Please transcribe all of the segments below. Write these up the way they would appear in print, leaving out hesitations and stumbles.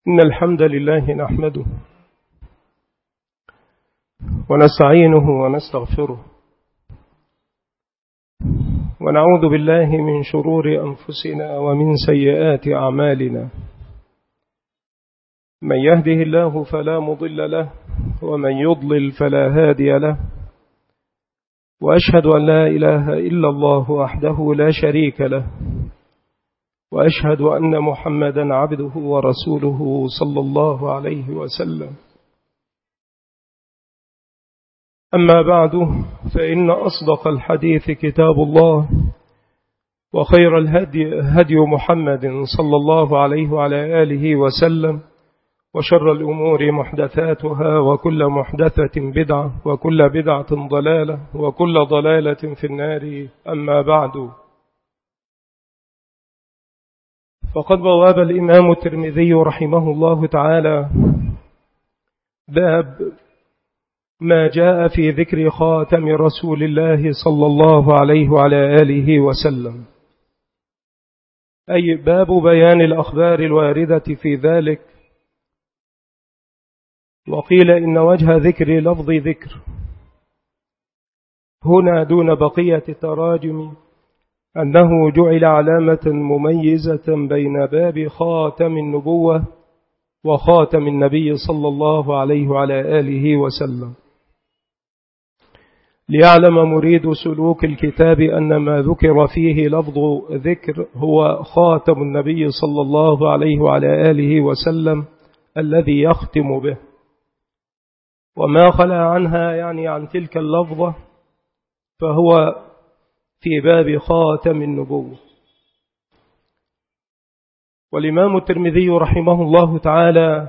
إن الحمد لله نحمده ونستعينه ونستغفره ونعوذ بالله من شرور أنفسنا ومن سيئات أعمالنا. من يهده الله فلا مضل له ومن يضلل فلا هادي له، وأشهد أن لا إله إلا الله وحده لا شريك له، وأشهد أن محمدا عبده ورسوله صلى الله عليه وسلم. أما بعد، فإن أصدق الحديث كتاب الله، وخير الهدي هدي محمد صلى الله عليه وعلى آله وسلم، وشر الأمور محدثاتها، وكل محدثة بدعة، وكل بدعة ضلالة، وكل ضلالة في النار. أما بعد، فقد بواب الإمام الترمذي رحمه الله تعالى باب ما جاء في ذكر خاتم رسول الله صلى الله عليه وعلى آله وسلم، أي باب بيان الأخبار الواردة في ذلك. وقيل إن وجه ذكر لفظ ذكر هنا دون بقية التراجم أنه جعل علامة مميزة بين باب خاتم النبوة وخاتم النبي صلى الله عليه وعلى آله وسلم، ليعلم مريد سلوك الكتاب أن ما ذكر فيه لفظ ذكر هو خاتم النبي صلى الله عليه وعلى آله وسلم الذي يختم به، وما خلا عنها يعني عن تلك اللفظة فهو في باب خاتم النبوة. والإمام الترمذي رحمه الله تعالى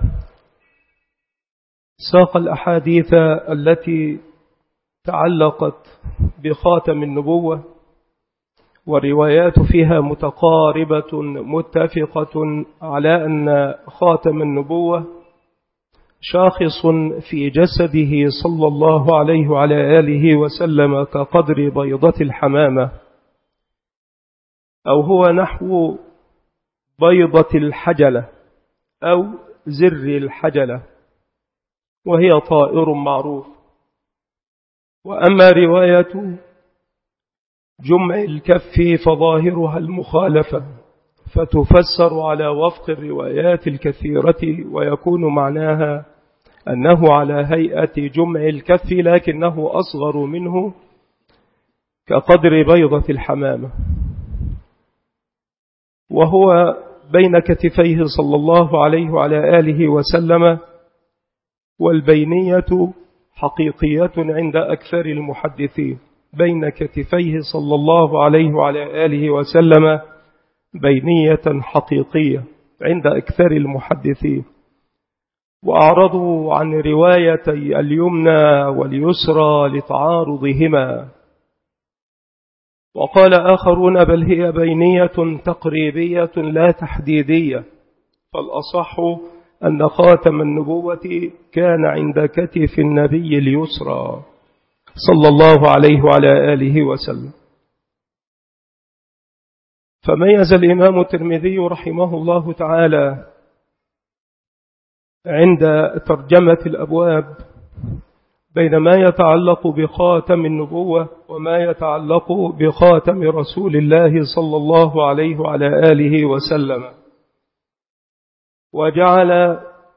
ساق الأحاديث التي تعلقت بخاتم النبوة، والروايات فيها متقاربة متفقة على أن خاتم النبوة شاخص في جسده صلى الله عليه وعلى آله وسلم كقدر بيضة الحمامة، أو هو نحو بيضة الحجلة أو زر الحجلة، وهي طائر معروف. وأما رواية جمع الكف فظاهرها المخالفة، فتفسر على وفق الروايات الكثيرة، ويكون معناها أنه على هيئة جمع الكف لكنه أصغر منه كقدر بيضة الحمامة، وهو بين كتفيه صلى الله عليه وعلى آله وسلم. والبينية حقيقية عند أكثر المحدثين، بين كتفيه صلى الله عليه وعلى آله وسلم بينية حقيقية عند أكثر المحدثين، وأعرضوا عن روايتي اليمنى واليسرى لتعارضهما. وقال آخرون بل هي بينية تقريبية لا تحديدية، فالأصح أن خاتم النبوة كان عند كتف النبي اليسرى صلى الله عليه وعلى آله وسلم. فميز الإمام الترمذي رحمه الله تعالى عند ترجمة الأبواب بين ما يتعلق بخاتم النبوة وما يتعلق بخاتم رسول الله صلى الله عليه وعلى آله وسلم، وجعل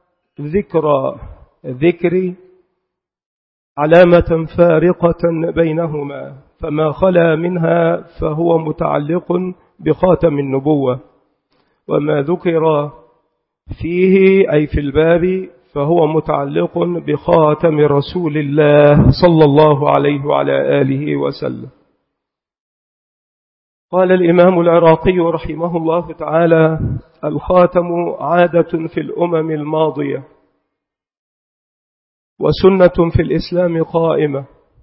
ذكر علامة فارقة بينهما، فما خلا منها فهو متعلق بخاتم النبوة، وما ذكر فيه أي في الباب فهو متعلق بخاتم رسول الله صلى الله عليه وعلى آله وسلم. قال الإمام العراقي رحمه الله تعالى: الخاتم عادة في الأمم الماضية وسنة في الإسلام قائمة،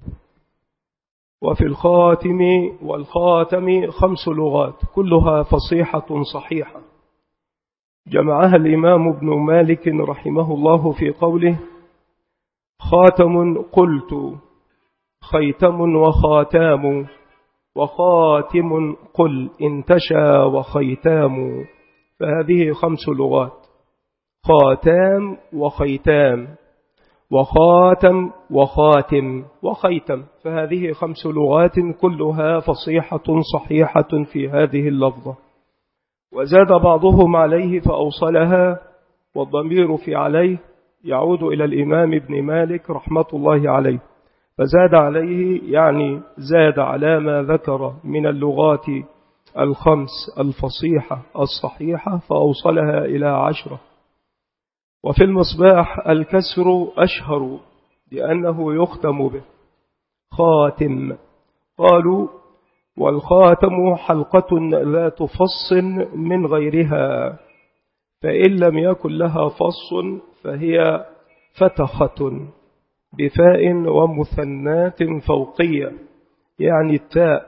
وفي الخاتم والخاتم 5 لغات كلها فصيحة صحيحة، جمعها الإمام ابن مالك رحمه الله في قوله: خاتم قلت، خيتم وخاتام، وخاتم قل انتشى وخيتام، فهذه 5 لغات. خاتام وخيتام وخاتم وخاتم وخيتم، فهذه 5 لغات كلها فصيحة صحيحة في هذه اللفظة. وزاد بعضهم عليه فأوصلها، والضمير في عليه يعود إلى الإمام ابن مالك رحمة الله عليه، فزاد عليه يعني زاد على ما ذكر من اللغات 5 الفصيحة الصحيحة فأوصلها إلى 10. وفي المصباح الكسر أشهر لأنه يختم به خاتم. قالوا والخاتم حلقة ذات فص من غيرها، فإن لم يكن لها فص فهي فتخة بفاء ومثنات فوقية يعني التاء،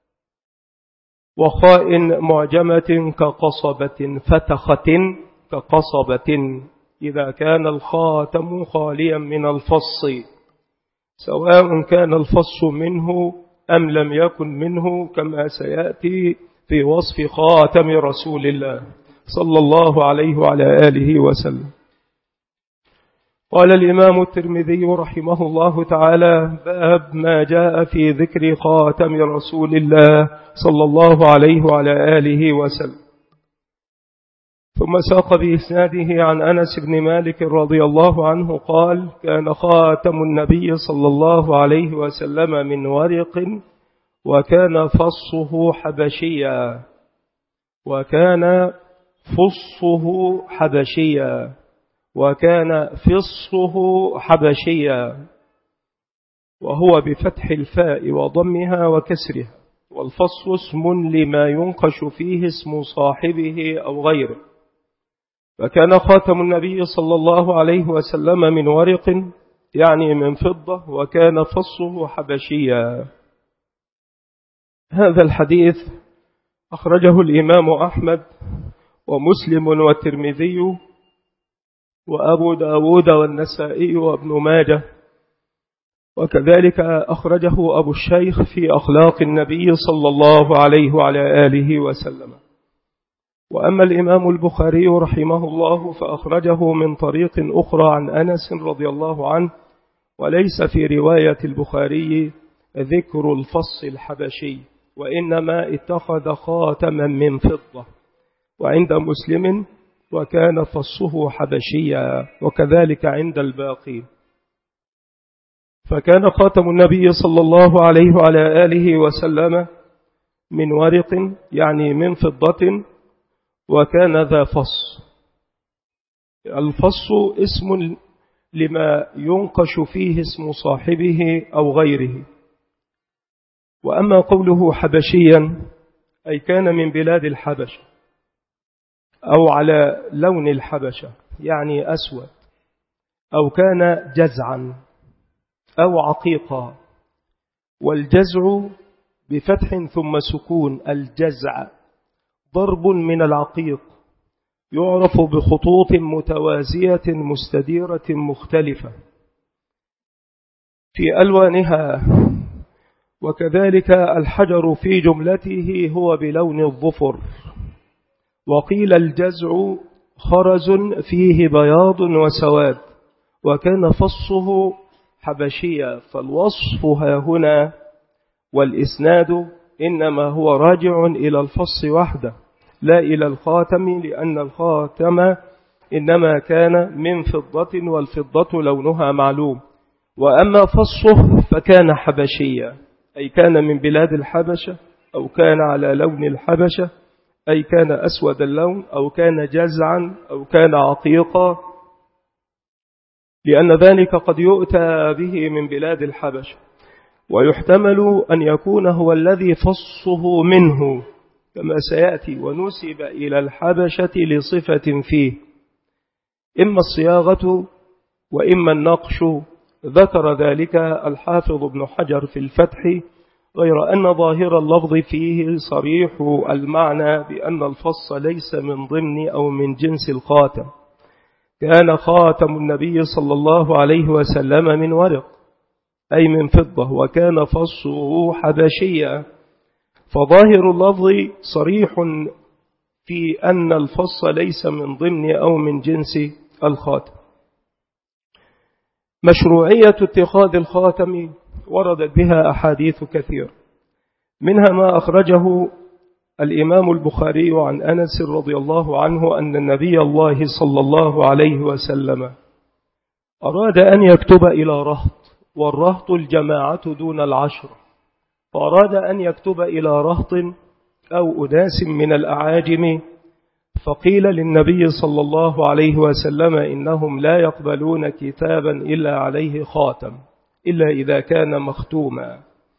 وخاء معجمة كقصبة، فتخة كقصبة إذا كان الخاتم خاليا من الفص، سواء كان الفص منه أم لم يكن منه، كما سيأتي في وصف خاتم رسول الله صلى الله عليه وعلى آله وسلم. قال الإمام الترمذي رحمه الله تعالى: باب ما جاء في ذكر خاتم رسول الله صلى الله عليه وعلى آله وسلم. ثم ساق بإسناده عن أنس بن مالك رضي الله عنه قال: كان خاتم النبي صلى الله عليه وسلم من ورق، وكان فصه حبشيا، وكان فصه حبشيا، وكان فصه حبشيا، وهو بفتح الفاء وضمها وكسرها، والفص اسم لما ينقش فيه اسم صاحبه أو غيره. فكان خاتم النبي صلى الله عليه وسلم من ورق يعني من فضة، وكان فصه حبشيا. هذا الحديث أخرجه الإمام أحمد ومسلم والترمذي وأبو داود والنسائي وابن ماجه، وكذلك أخرجه أبو الشيخ في أخلاق النبي صلى الله عليه وعلى آله وسلم. وأما الإمام البخاري رحمه الله فأخرجه من طريق أخرى عن أنس رضي الله عنه، وليس في رواية البخاري ذكر الفص الحبشي، وإنما اتخذ خاتما من فضة. وعند مسلم وكان فصه حبشيا، وكذلك عند الباقي. فكان خاتم النبي صلى الله عليه وعلى آله وسلم من ورق يعني من فضة، وكان ذا فص. الفص اسم لما ينقش فيه اسم صاحبه أو غيره. وأما قوله حبشيا أي كان من بلاد الحبشة أو على لون الحبشة يعني أسود، أو كان جزعا أو عقيقا. والجزع بفتح ثم سكون، الجزع ضرب من العقيق، يعرف بخطوط متوازية مستديرة مختلفة في ألوانها. وكذلك الحجر في جملته هو بلون الظفر. وقيل الجزع خرز فيه بياض وسواد، وكان فصه حبشيا. فالوصف ها هنا والإسناد إنما هو راجع إلى الفص وحده لا إلى الخاتم، لأن الخاتم إنما كان من فضة، والفضة لونها معلوم. وأما فصه فكان حبشيا أي كان من بلاد الحبشة، أو كان على لون الحبشة أي كان أسود اللون، أو كان جزعا، أو كان عقيقا، لأن ذلك قد يؤتى به من بلاد الحبشة. ويحتمل أن يكون هو الذي فصه منه كما سيأتي، ونسب إلى الحبشة لصفة فيه، إما الصياغة وإما النقش. ذكر ذلك الحافظ ابن حجر في الفتح، غير أن ظاهر اللفظ فيه صريح المعنى بأن الفص ليس من ضمن أو من جنس الخاتم. كان خاتم النبي صلى الله عليه وسلم من ورق أي من فضة، وكان فصه حبشيا. فظاهر اللفظ صريح في أن الفص ليس من ضمن أو من جنس الخاتم. مشروعية اتخاذ الخاتم وردت بها أحاديث كثير، منها ما أخرجه الإمام البخاري عن أنس رضي الله عنه أن النبي الله صلى الله عليه وسلم أراد أن يكتب إلى رهط، والرهط الجماعة دون العشر، فأراد أن يكتب إلى رهط أو أناس من الأعاجم، فقيل للنبي صلى الله عليه وسلم إنهم لا يقبلون كتابا إلا عليه خاتم إلا إذا كان مختوما،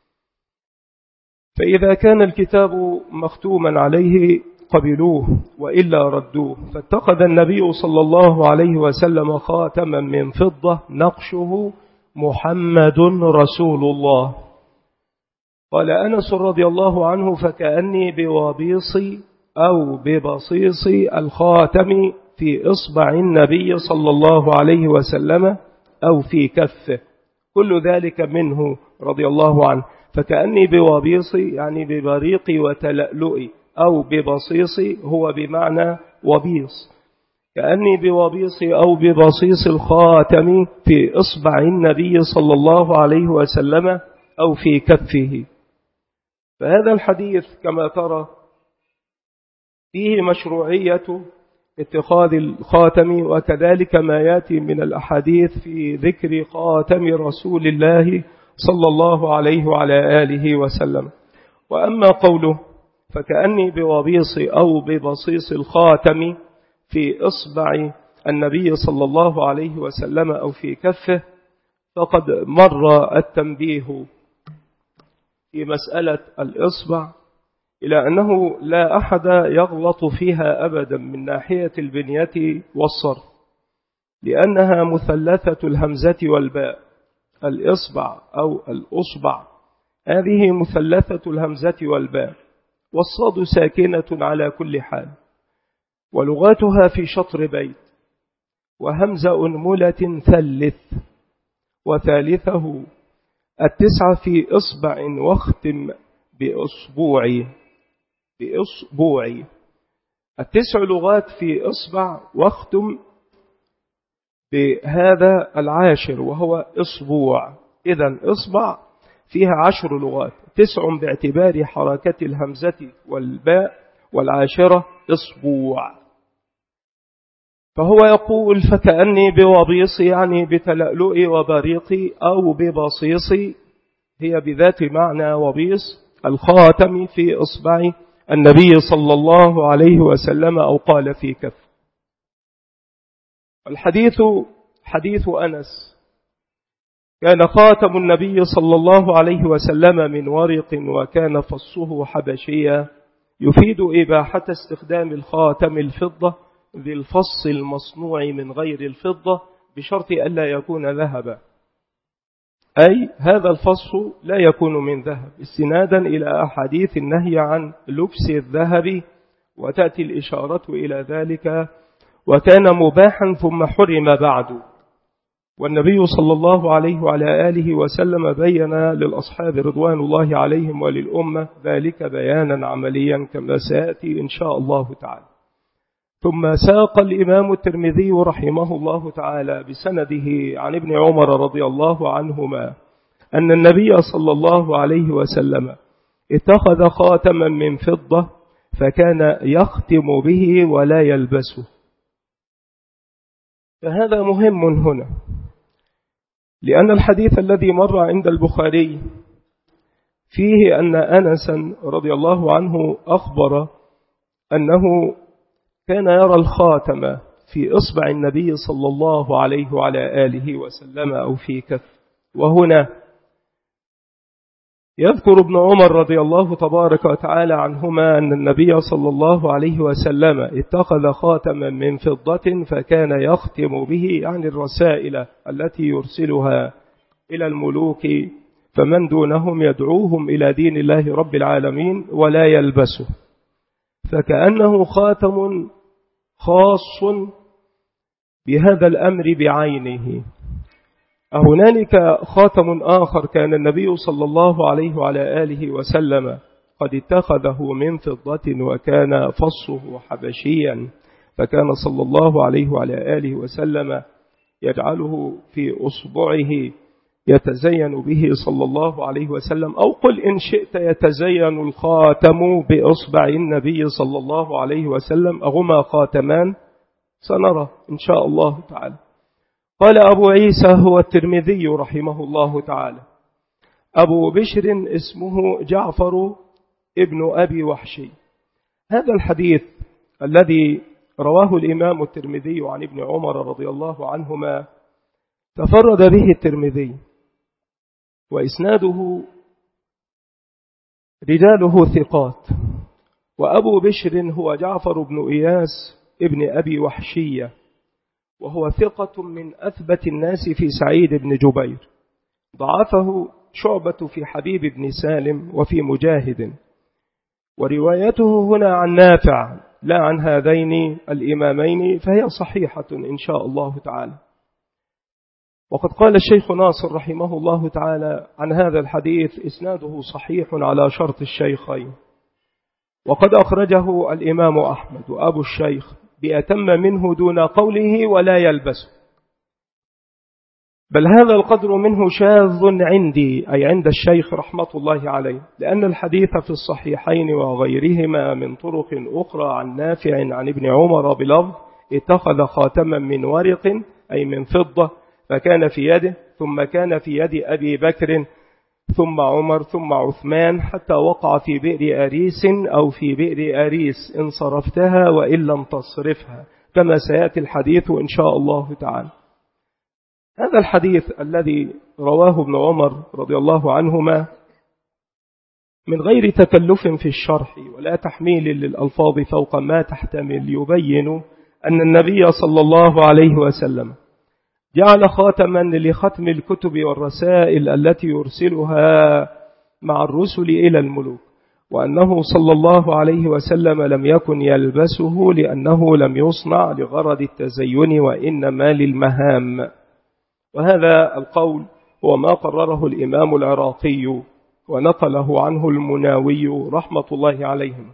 فإذا كان الكتاب مختوما عليه قبلوه وإلا ردوه، فاتخذ النبي صلى الله عليه وسلم خاتما من فضة نقشه محمد رسول الله. قال أنس رضي الله عنه فكأني بوابيص أو ببصيص الخاتم في إصبع النبي صلى الله عليه وسلم أو في كفه، كل ذلك منه رضي الله عنه. فكأني بوابيص يعني ببريق وتلألؤ، أو ببصيص هو بمعنى وبيص، كأني بوابيص أو ببصيص الخاتم في إصبع النبي صلى الله عليه وسلم أو في كفه. فهذا الحديث كما ترى فيه مشروعية اتخاذ الخاتم، وكذلك ما يأتي من الأحاديث في ذكر خاتم رسول الله صلى الله عليه وعلى آله وسلم. وأما قوله فكأني بوابيص أو ببصيص الخاتم في إصبع النبي صلى الله عليه وسلم أو في كفه، فقد مر التنبيه في مسألة الإصبع إلى أنه لا أحد يغلط فيها أبدا من ناحية البنية والصرف، لأنها مثلثة الهمزة والباء. الإصبع أو الأصبع هذه مثلثة الهمزة والباء، والصاد ساكنة على كل حال، ولغاتها في شطر بيت، وهمز أنملة ثلث، وثالثه التسعة في إصبع واختم بأصبوعي. التسع لغات في إصبع واختم بهذا العاشر وهو إصبوع. إذن إصبع فيها 10 لغات، 9 باعتبار حركة الهمزة والباء، والعاشرة إصبوع. فهو يقول فكأني بوبيص يعني بتلألؤ وبريق أو ببصيص، هي بذات معنى وبيص الخاتم في إصبع النبي صلى الله عليه وسلم أو قال في كف. الحديث حديث أنس كان خاتم النبي صلى الله عليه وسلم من ورق وكان فصه حبشيا، يفيد إباحة استخدام الخاتم الفضة ذي الفص المصنوع من غير الفضة بشرط ألا يكون ذهبا، أي هذا الفص لا يكون من ذهب، استنادا إلى أحاديث النهي عن لبس الذهب، وتأتي الإشارة إلى ذلك، وكان مباحا ثم حرم بعد. والنبي صلى الله عليه وعلى آله وسلم بين للأصحاب رضوان الله عليهم وللأمة ذلك بيانا عمليا كما سيأتي إن شاء الله تعالى. ثم ساق الإمام الترمذي رحمه الله تعالى بسنده عن ابن عمر رضي الله عنهما أن النبي صلى الله عليه وسلم اتخذ خاتما من فضة فكان يختم به ولا يلبسه. فهذا مهم هنا، لأن الحديث الذي مر عند البخاري فيه أن أنسا رضي الله عنه أخبر أنه كان يرى الخاتم في إصبع النبي صلى الله عليه وعلى آله وسلم أو في كف. وهنا يذكر ابن عمر رضي الله تبارك وتعالى عنهما أن النبي صلى الله عليه وسلم اتخذ خاتما من فضة فكان يختم به عن الرسائل التي يرسلها إلى الملوك فمن دونهم يدعوهم إلى دين الله رب العالمين ولا يلبسه، فكأنه خاتم خاص بهذا الأمر بعينه. هنالك خاتم آخر كان النبي صلى الله عليه وعلى آله وسلم قد اتخذه من فضة وكان فصه حبشيا، فكان صلى الله عليه وعلى آله وسلم يجعله في أصبعه يتزين به صلى الله عليه وسلم، أو قل إن شئت يتزين الخاتم بأصبع النبي صلى الله عليه وسلم، أهما خاتمان؟ سنرى إن شاء الله تعالى. قال أبو عيسى هو الترمذي رحمه الله تعالى. أبو بشر اسمه جعفر ابن أبي وحشي. هذا الحديث الذي رواه الإمام الترمذي عن ابن عمر رضي الله عنهما تفرد به الترمذي، وإسناده رجاله ثقات. وأبو بشر هو جعفر بن إياس ابن أبي وحشية، وهو ثقة من أثبت الناس في سعيد بن جبير. ضعفه شعبة في حبيب بن سالم وفي مجاهد، وروايته هنا عن نافع لا عن هذين الإمامين، فهي صحيحة إن شاء الله تعالى. وقد قال الشيخ ناصر رحمه الله تعالى عن هذا الحديث إسناده صحيح على شرط الشيخين، وقد أخرجه الإمام أحمد وأبو الشيخ بأتم منه دون قوله ولا يلبس، بل هذا القدر منه شاذ عندي، أي عند الشيخ رحمة الله عليه، لأن الحديث في الصحيحين وغيرهما من طرق أخرى عن نافع عن ابن عمر بلفظ اتخذ خاتما من ورق أي من فضة فكان في يده، ثم كان في يد أبي بكر ثم عمر ثم عثمان، حتى وقع في بئر أريس أو في بئر أريس إن صرفتها وإن لم تصرفها، كما سيأتي الحديث إن شاء الله تعالى. هذا الحديث الذي رواه ابن عمر رضي الله عنهما من غير تكلف في الشرح ولا تحميل للألفاظ فوق ما تحتمل، يبين أن النبي صلى الله عليه وسلم جعل خاتما لختم الكتب والرسائل التي يرسلها مع الرسل إلى الملوك، وأنه صلى الله عليه وسلم لم يكن يلبسه لأنه لم يصنع لغرض التزين وإنما للمهام. وهذا القول هو ما قرره الإمام العراقي ونقله عنه المناوي رحمة الله عليهم.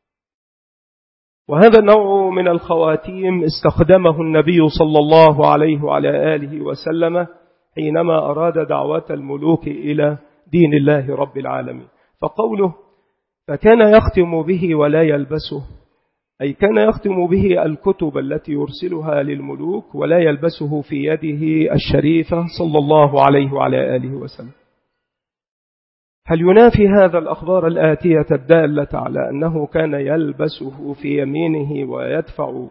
وهذا النوع من الخواتيم استخدمه النبي صلى الله عليه وعلى آله وسلم حينما أراد دعوة الملوك إلى دين الله رب العالمين. فقوله فكان يختم به ولا يلبسه، أي كان يختم به الكتب التي يرسلها للملوك ولا يلبسه في يده الشريفة صلى الله عليه وعلى آله وسلم. هل ينافي هذا الأخبار الآتية الدالة على أنه كان يلبسه في يمينه ويدفع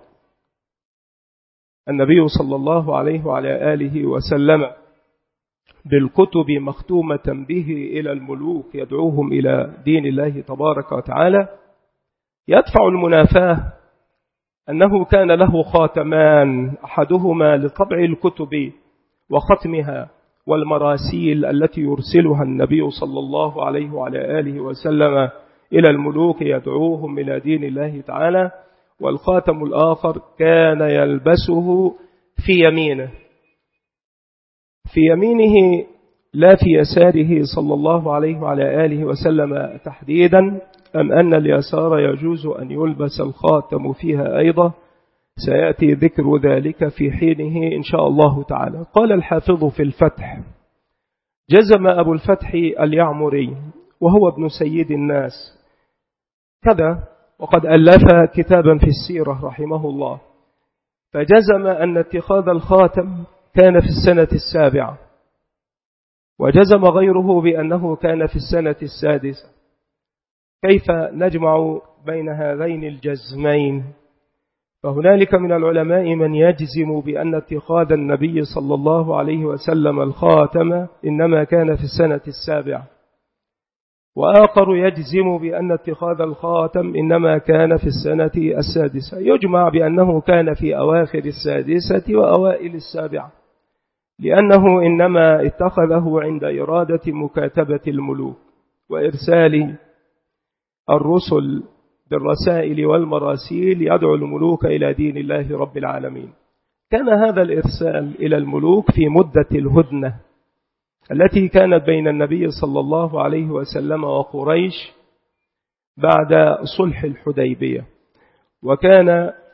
النبي صلى الله عليه وعلى آله وسلم بالكتب مختومة به إلى الملوك يدعوهم إلى دين الله تبارك وتعالى؟ يدفع المنافاة أنه كان له خاتمان، أحدهما لطبع الكتب وختمها والمراسيل التي يرسلها النبي صلى الله عليه وعلى آله وسلم إلى الملوك يدعوهم إلى دين الله تعالى، والخاتم الآخر كان يلبسه في يمينه، في يمينه لا في يساره صلى الله عليه وعلى آله وسلم تحديدا، أم أن اليسار يجوز أن يلبس الخاتم فيها أيضا؟ سيأتي ذكر ذلك في حينه إن شاء الله تعالى. قال الحافظ في الفتح: جزم أبو الفتح اليعمري وهو ابن سيد الناس كذا، وقد ألف كتابا في السيرة رحمه الله، فجزم أن اتخاذ الخاتم كان في السنة 7، وجزم غيره بأنه كان في السنة 6. كيف نجمع بين هذين الجزمين؟ فهنالك من العلماء من يجزم بأن اتخاذ النبي صلى الله عليه وسلم الخاتم إنما كان في السنة 7، وآخر يجزم بأن اتخاذ الخاتم إنما كان في السنة 6. يجمع بأنه كان في أواخر 6 وأوائل 7، لأنه إنما اتخذه عند إرادة مكاتبة الملوك وإرسال الرسل بالرسائل والمراسيل يدعو الملوك إلى دين الله رب العالمين. كان هذا الإرسال إلى الملوك في مدة الهدنة التي كانت بين النبي صلى الله عليه وسلم وقريش بعد صلح الحديبية، وكان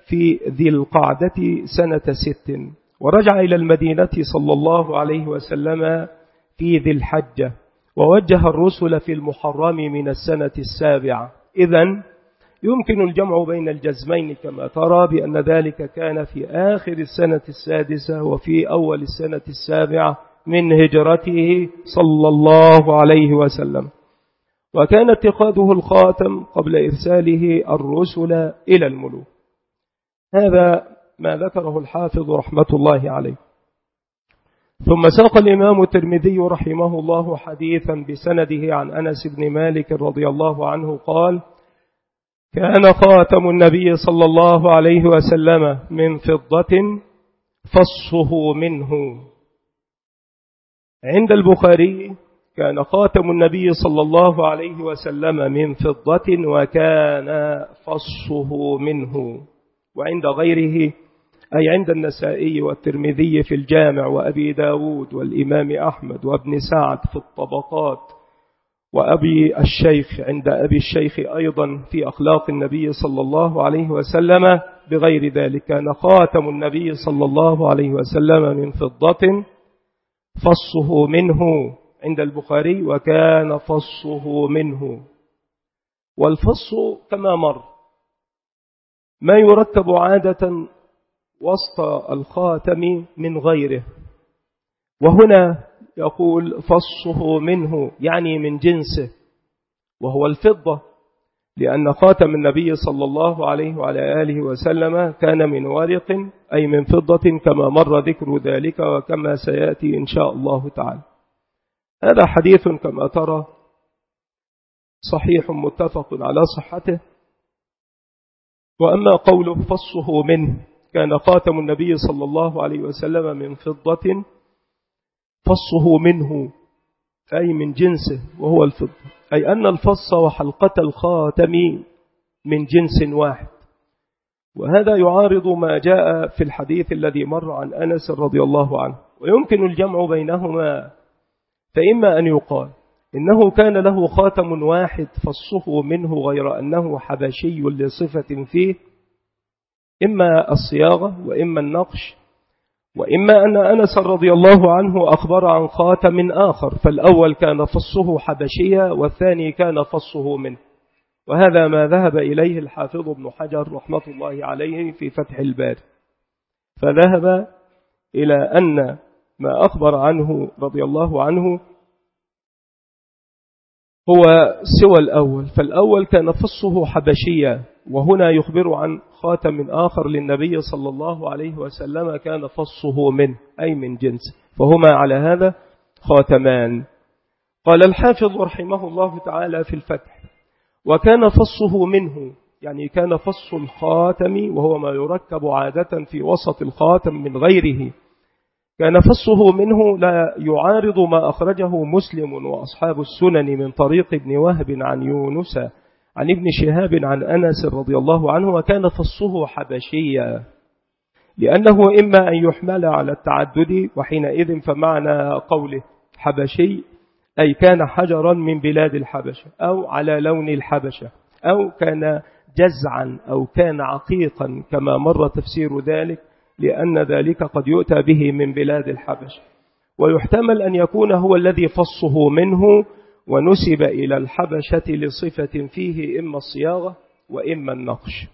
في ذي القعدة سنة 6، ورجع إلى المدينة صلى الله عليه وسلم في ذي الحجة، ووجه الرسل في المحرم من السنة 7. إذن يمكن الجمع بين الجزمين كما ترى بأن ذلك كان في آخر السنة 6 وفي أول السنة 7 من هجرته صلى الله عليه وسلم. وكان اتخاذه الخاتم قبل إرساله الرسل إلى الملوك. هذا ما ذكره الحافظ رحمة الله عليه. ثم ساق الإمام الترمذي رحمه الله حديثا بسنده عن أنس بن مالك رضي الله عنه قال: كان خاتم النبي صلى الله عليه وسلم من فضة فصه منه. عند البخاري كان خاتم النبي صلى الله عليه وسلم من فضة وكان فصه منه. وعند غيره أي عند النسائي والترمذي في الجامع وأبي داود والإمام أحمد وابن سعد في الطبقات وأبي الشيخ عند أبي الشيخ أيضا في أخلاق النبي صلى الله عليه وسلم بغير ذلك. كان خاتم النبي صلى الله عليه وسلم من فضة فصه منه عند البخاري وكان فصه منه. والفص كما مر ما يركب عادة وسط الخاتم من غيره، وهنا يقول فصه منه يعني من جنسه وهو الفضة، لأن خاتم النبي صلى الله عليه وعلى آله وسلم كان من ورق أي من فضة كما مر ذكر ذلك وكما سيأتي إن شاء الله تعالى. هذا حديث كما ترى صحيح متفق على صحته. وأما قوله فصه منه كان خاتم النبي صلى الله عليه وسلم من فضة فصه منه أي من جنسه وهو الفضة، أي أن الفص وحلقة الخاتم من جنس واحد. وهذا يعارض ما جاء في الحديث الذي مر عن أنس رضي الله عنه. ويمكن الجمع بينهما، فإما أن يقال إنه كان له خاتم واحد فصه منه غير أنه حبشي لصفة فيه، إما الصياغة وإما النقش، وإما أن أنس رضي الله عنه أخبر عن خاتم آخر، فالأول كان فصه حبشيا والثاني كان فصه منه. وهذا ما ذهب إليه الحافظ ابن حجر رحمة الله عليه في فتح الباري، فذهب إلى أن ما أخبر عنه رضي الله عنه هو سوى الأول، فالأول كان فصه حبشيا، وهنا يخبر عن خاتم آخر للنبي صلى الله عليه وسلم كان فصه منه أي من جنس، فهما على هذا خاتمان. قال الحافظ رحمه الله تعالى في الفتح: وكان فصه منه يعني كان فص الخاتم وهو ما يركب عادة في وسط الخاتم من غيره، كان فصه منه لا يعارض ما أخرجه مسلم وأصحاب السنن من طريق ابن وهب عن يونس عن ابن شهاب عن أنس رضي الله عنه. وكان فصه حبشيا لأنه إما أن يحمل على التعدد، وحينئذ فمعنى قوله حبشي أي كان حجرا من بلاد الحبشة أو على لون الحبشة أو كان جزعا أو كان عقيقا كما مر تفسير ذلك، لأن ذلك قد يؤتى به من بلاد الحبشة. ويحتمل أن يكون هو الذي فصه منه ونسب إلى الحبشة لصفة فيه إما الصياغة وإما النقش.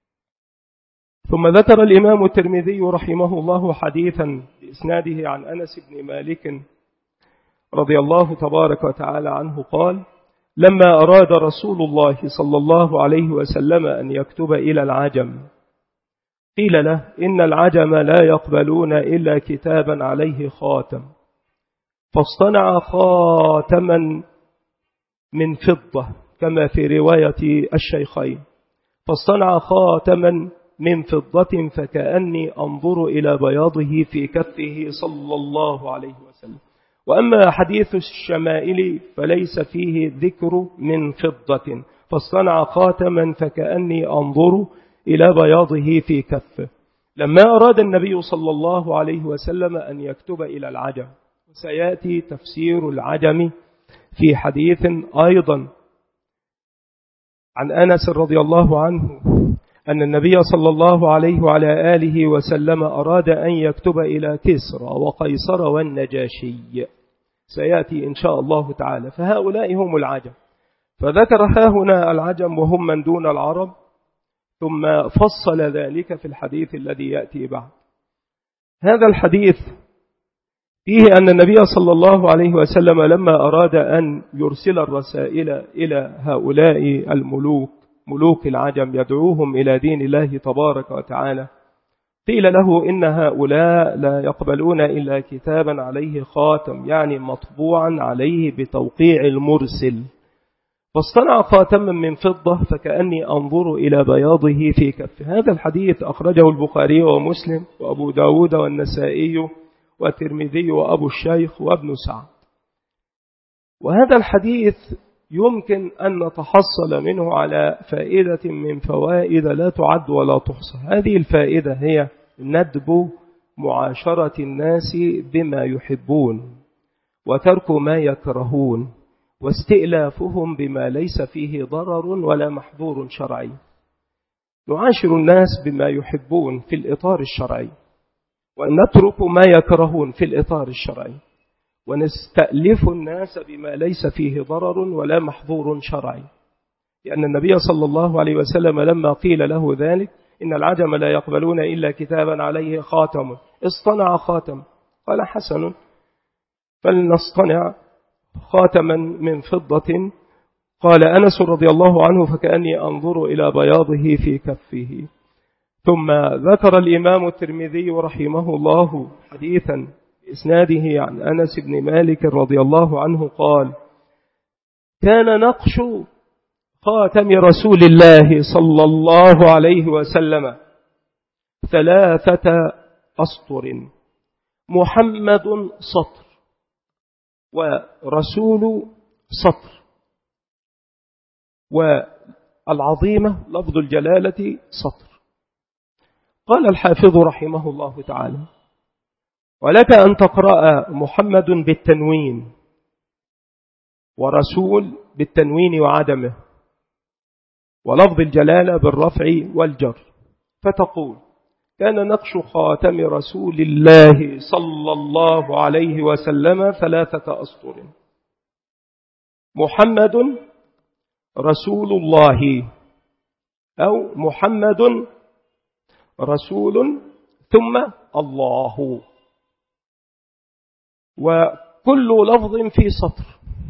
ثم ذكر الإمام الترمذي رحمه الله حديثا بإسناده عن أنس بن مالك رضي الله تبارك وتعالى عنه قال: لما أراد رسول الله صلى الله عليه وسلم أن يكتب إلى العجم قيل له: إن العجم لا يقبلون إلا كتابا عليه خاتم، فاصطنع خاتما من فضة كما في رواية الشيخين، فاصطنع خاتما من فضة فكأني أنظر إلى بياضه في كفه صلى الله عليه وسلم. وأما حديث الشمائل فليس فيه ذكر من فضة، فاصطنع خاتما فكأني أنظر إلى بياضه في كفه. لما أراد النبي صلى الله عليه وسلم أن يكتب إلى العجم، سيأتي تفسير العجم في حديث أيضا عن أنس رضي الله عنه أن النبي صلى الله عليه وعلى آله وسلم أراد أن يكتب إلى كسرى وقيصر والنجاشي، سيأتي إن شاء الله تعالى. فهؤلاء هم العجم، فذكر هنا العجم وهم من دون العرب، ثم فصل ذلك في الحديث الذي يأتي بعد. هذا الحديث فيه أن النبي صلى الله عليه وسلم لما أراد أن يرسل الرسائل إلى هؤلاء الملوك، ملوك العجم، يدعوهم إلى دين الله تبارك وتعالى، قيل له إن هؤلاء لا يقبلون إلا كتابا عليه خاتم، يعني مطبوعا عليه بتوقيع المرسل. فاصطنع خاتما من فضة فكأني أنظر إلى بياضه في كف. هذا الحديث أخرجه البخاري ومسلم وأبو داود والنسائي والترمذي وأبو الشيخ وابن سعد. وهذا الحديث يمكن أن نتحصل منه على فائدة من فوائد لا تعد ولا تحصى. هذه الفائدة هي ندب معاشرة الناس بما يحبون وترك ما يكرهون واستئلافهم بما ليس فيه ضرر ولا محظور شرعي. نعاشر الناس بما يحبون في الإطار الشرعي، ونترك ما يكرهون في الإطار الشرعي، ونستألف الناس بما ليس فيه ضرر ولا محظور شرعي. لأن النبي صلى الله عليه وسلم لما قيل له ذلك إن العجم لا يقبلون إلا كتابا عليه خاتم، اصطنع خاتم، قال حسن، فلنصطنع خاتما من فضة. قال أنس رضي الله عنه فكأني أنظر إلى بياضه في كفه. ثم ذكر الإمام الترمذي رحمه الله حديثا إسناده عن أنس بن مالك رضي الله عنه قال: كان نقش خاتم رسول الله صلى الله عليه وسلم 3 أسطر، محمد سطر، ورسول سطر، والعظيمة لفظ الجلالة سطر. قال الحافظ رحمه الله تعالى: ولك أن تقرأ محمد بالتنوين ورسول بالتنوين وعدمه، ولفظ الجلالة بالرفع والجر، فتقول: كان نقش خاتم رسول الله صلى الله عليه وسلم 3 أسطر، محمد رسول الله، أو محمد رسول ثم الله، وكل لفظ في سطر.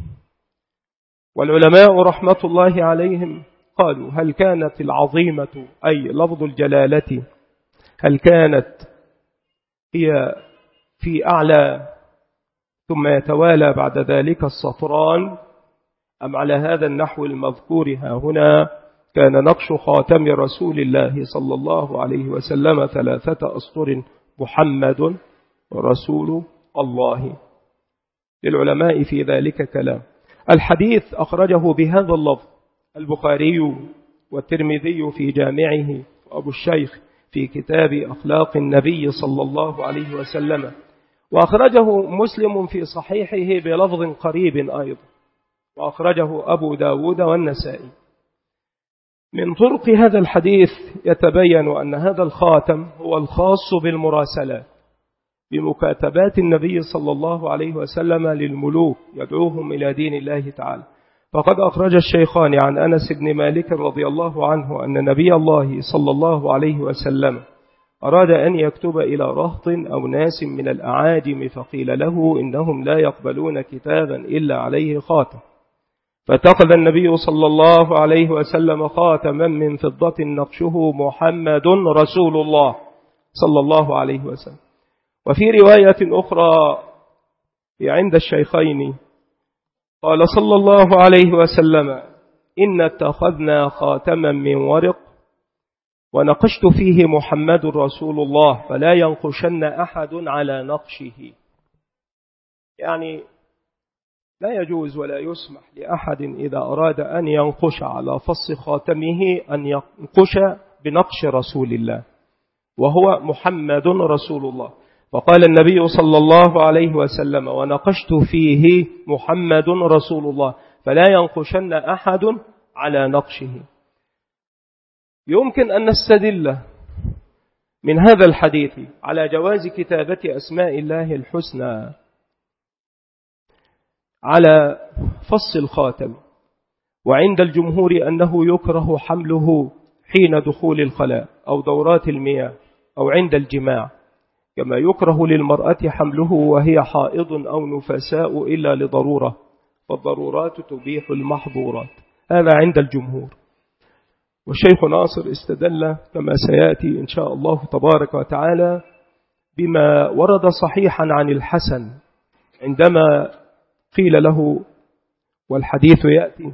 والعلماء رحمة الله عليهم قالوا: هل كانت العظيمة أي لفظ الجلالة هل كانت هي في أعلى ثم يتوالى بعد ذلك السطران، أم على هذا النحو المذكور هنا كان نقش خاتم رسول الله صلى الله عليه وسلم 3 أسطر، محمد رسول الله؟ للعلماء في ذلك كلام. الحديث أخرجه بهذا اللفظ البخاري والترمذي في جامعه، وأبو الشيخ في كتاب أخلاق النبي صلى الله عليه وسلم، وأخرجه مسلم في صحيحه بلفظ قريب أيضا، وأخرجه أبو داود والنسائي. من طرق هذا الحديث يتبين أن هذا الخاتم هو الخاص بالمراسلات، بمكاتبات النبي صلى الله عليه وسلم للملوك يدعوهم إلى دين الله تعالى. فقد أخرج الشيخان عن أنس بن مالك رضي الله عنه أن نبي الله صلى الله عليه وسلم أراد أن يكتب إلى رهط أو ناس من الأعاجم، فقيل له إنهم لا يقبلون كتابا إلا عليه خاتم، فاتخذ النبي صلى الله عليه وسلم خاتما من فضة نقشه محمد رسول الله صلى الله عليه وسلم. وفي رواية أخرى عند الشيخين قال صلى الله عليه وسلم: إن اتخذنا خاتما من ورق ونقشت فيه محمد رسول الله فلا ينقشن أحد على نقشه. يعني لا يجوز ولا يسمح لأحد إذا أراد أن ينقش على فص خاتمه أن ينقش بنقش رسول الله، وهو محمد رسول الله. فقال النبي صلى الله عليه وسلم: ونقشت فيه محمد رسول الله فلا ينقشن أحد على نقشه. يمكن أن نستدل من هذا الحديث على جواز كتابة أسماء الله الحسنى على فص الخاتم، وعند الجمهور أنه يكره حمله حين دخول الخلاء أو دورات المياه أو عند الجماع، كما يكره للمرأة حمله وهي حائض أو نفساء إلا لضرورة، فالضرورات تبيح المحظورات. هذا عند الجمهور. والشيخ ناصر استدل كما سيأتي إن شاء الله تبارك وتعالى بما ورد صحيحا عن الحسن عندما قيل له، والحديث يأتي: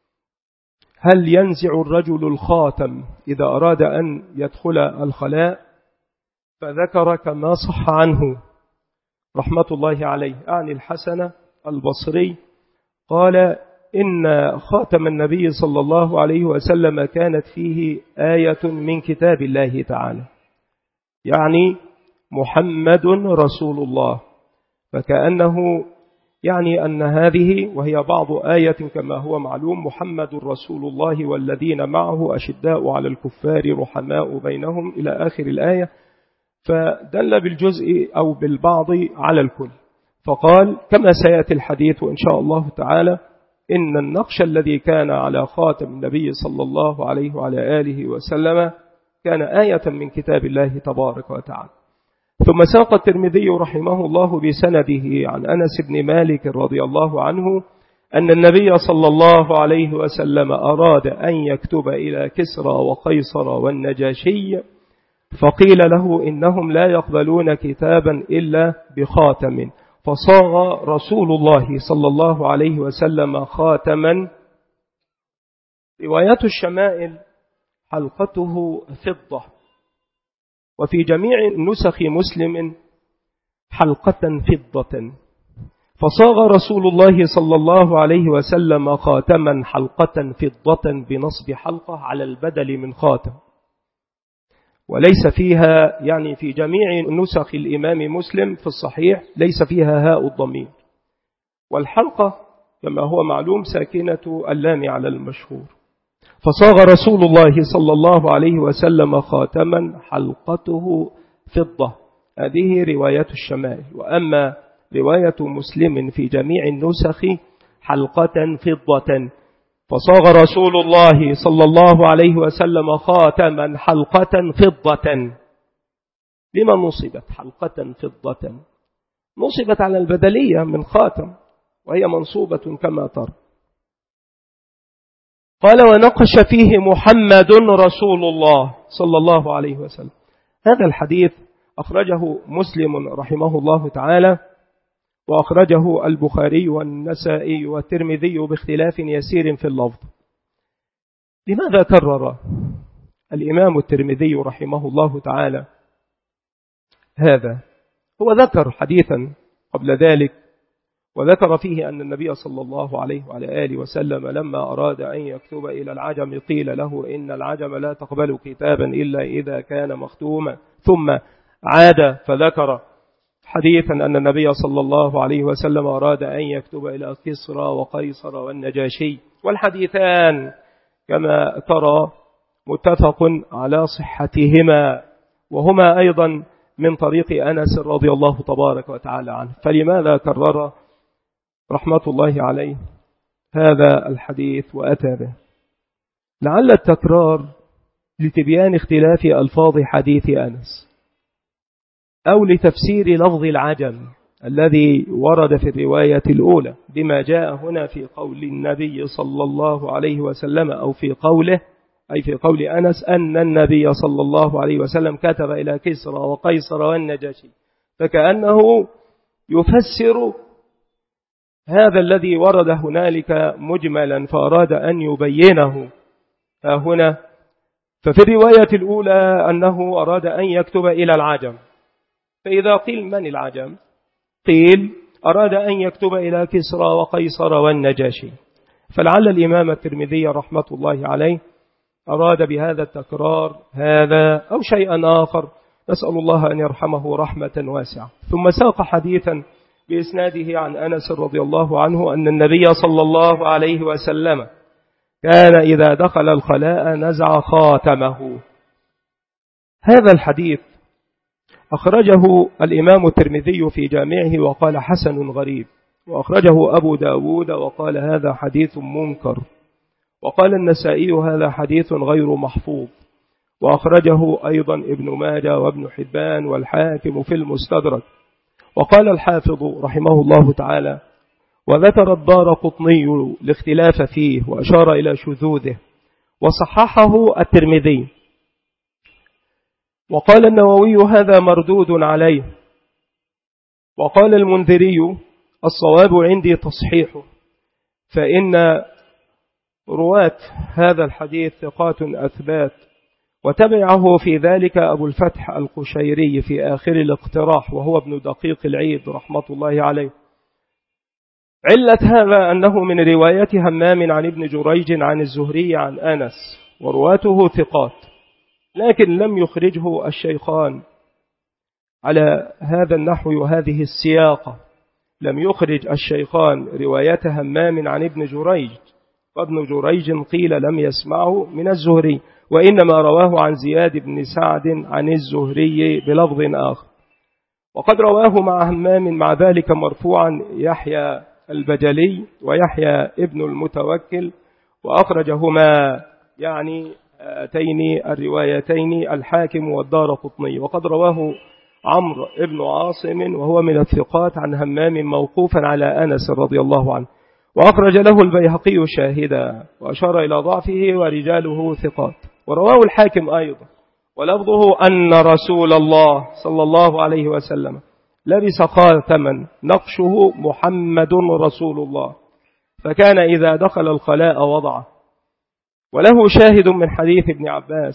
هل ينزع الرجل الخاتم إذا أراد أن يدخل الخلاء؟ فذكر كما صح عنه رحمة الله عليه عن الحسن البصري قال: إن خاتم النبي صلى الله عليه وسلم كانت فيه آية من كتاب الله تعالى، يعني محمد رسول الله، فكأنه يعني أن هذه وهي بعض آية كما هو معلوم: محمد رسول الله والذين معه أشداء على الكفار رحماء بينهم إلى آخر الآية، فدل بالجزء أو بالبعض على الكل. فقال كما سيأتي الحديث إن شاء الله تعالى إن النقش الذي كان على خاتم النبي صلى الله عليه وعلى آله وسلم كان آية من كتاب الله تبارك وتعالى. ثم ساق الترمذي رحمه الله بسنده عن أنس بن مالك رضي الله عنه أن النبي صلى الله عليه وسلم أراد أن يكتب إلى كسرى وقيصر والنجاشي، فقيل له إنهم لا يقبلون كتابا إلا بخاتم، فصاغ رسول الله صلى الله عليه وسلم خاتما. روايات الشمائل: حلقته فضة، وفي جميع نسخ مسلم حلقة فضة، فصاغ رسول الله صلى الله عليه وسلم خاتما حلقة فضة بنصب حلقة على البدل من خاتم، وليس فيها يعني في جميع نسخ الإمام مسلم في الصحيح ليس فيها هاء الضمير، والحلقة كما هو معلوم ساكنة اللام على المشهور. فصاغ رسول الله صلى الله عليه وسلم خاتما حلقته فضة. هذه رواية الشمائل. وأما رواية مسلم في جميع النسخ حلقة فضة، فصاغ رسول الله صلى الله عليه وسلم خاتما حلقة فضة. لما نصبت حلقة فضة؟ نصبت على البدلية من خاتم، وهي منصوبة كما ترى. قال: ونقش فيه محمد رسول الله صلى الله عليه وسلم. هذا الحديث أخرجه مسلم رحمه الله تعالى، وأخرجه البخاري والنسائي والترمذي باختلاف يسير في اللفظ. لماذا كرر الإمام الترمذي رحمه الله تعالى هذا؟ هو ذكر حديثا قبل ذلك وذكر فيه أن النبي صلى الله عليه وعلى آله وسلم لما أراد أن يكتب إلى العجم قيل له إن العجم لا تقبل كتابا إلا إذا كان مختوما، ثم عاد فذكر حديثا أن النبي صلى الله عليه وسلم أراد أن يكتب إلى كسرى وقيصر والنجاشي، والحديثان كما ترى متفق على صحتهما، وهما أيضا من طريق أنس رضي الله تبارك وتعالى عنه. فلماذا كرر رحمة الله عليه هذا الحديث وأتى به؟ لعل التكرار لتبيان اختلاف ألفاظ حديث أنس، أو لتفسير لفظ العجم الذي ورد في الرواية الأولى بما جاء هنا في قول النبي صلى الله عليه وسلم، أو في قوله أي في قول أنس أن النبي صلى الله عليه وسلم كتب إلى كسرى وقيصر والنجاشي، فكأنه يفسر هذا الذي ورد هنالك مجملا فأراد أن يبينه هنا. ففي الرواية الأولى أنه أراد أن يكتب إلى العجم، فإذا قيل من العجم؟ قيل أراد أن يكتب إلى كسرى وقيصر والنجاشي. فلعل الإمام الترمذي رحمة الله عليه أراد بهذا التكرار هذا أو شيئا آخر، نسأل الله أن يرحمه رحمة واسعة. ثم ساق حديثا بإسناده عن أنس رضي الله عنه أن النبي صلى الله عليه وسلم كان إذا دخل الخلاء نزع خاتمه. هذا الحديث أخرجه الإمام الترمذي في جامعه وقال حسن غريب، وأخرجه أبو داود وقال هذا حديث منكر، وقال النسائي هذا حديث غير محفوظ، وأخرجه أيضا ابن ماجه وابن حبان والحاكم في المستدرك. وقال الحافظ رحمه الله تعالى: وذكر الدارقطني الاختلاف فيه وأشار إلى شذوذه، وصححه الترمذي. وقال النووي هذا مردود عليه. وقال المنذري: الصواب عندي تصحيحه، فإن رواة هذا الحديث ثقات أثبات. وتبعه في ذلك أبو الفتح القشيري في آخر الاقتراح، وهو ابن دقيق العيد رحمة الله عليه. علة هذا أنه من رواية همام عن ابن جريج عن الزهري عن أنس، ورواته ثقات، لكن لم يخرجه الشيخان على هذا النحو وهذه السياقة. لم يخرج الشيخان رواية همام عن ابن جريج، وابن جريج قيل لم يسمعه من الزهري، وإنما رواه عن زياد بن سعد عن الزهري بلفظ آخر. وقد رواه مع همام مع ذلك مرفوعا يحيى البجلي ويحيى ابن المتوكل، وأخرجهما يعني هاتين الروايتين الحاكم والدارقطني. وقد رواه عمرو ابن عاصم وهو من الثقات عن همام موقوفا على أنس رضي الله عنه، وأخرج له البيهقي شاهدا وأشار إلى ضعفه ورجاله ثقات. ورواه الحاكم أيضا ولفظه أن رسول الله صلى الله عليه وسلم لبس خاتما نقشه محمد رسول الله، فكان إذا دخل الخلاء وضعه. وله شاهد من حديث ابن عباس،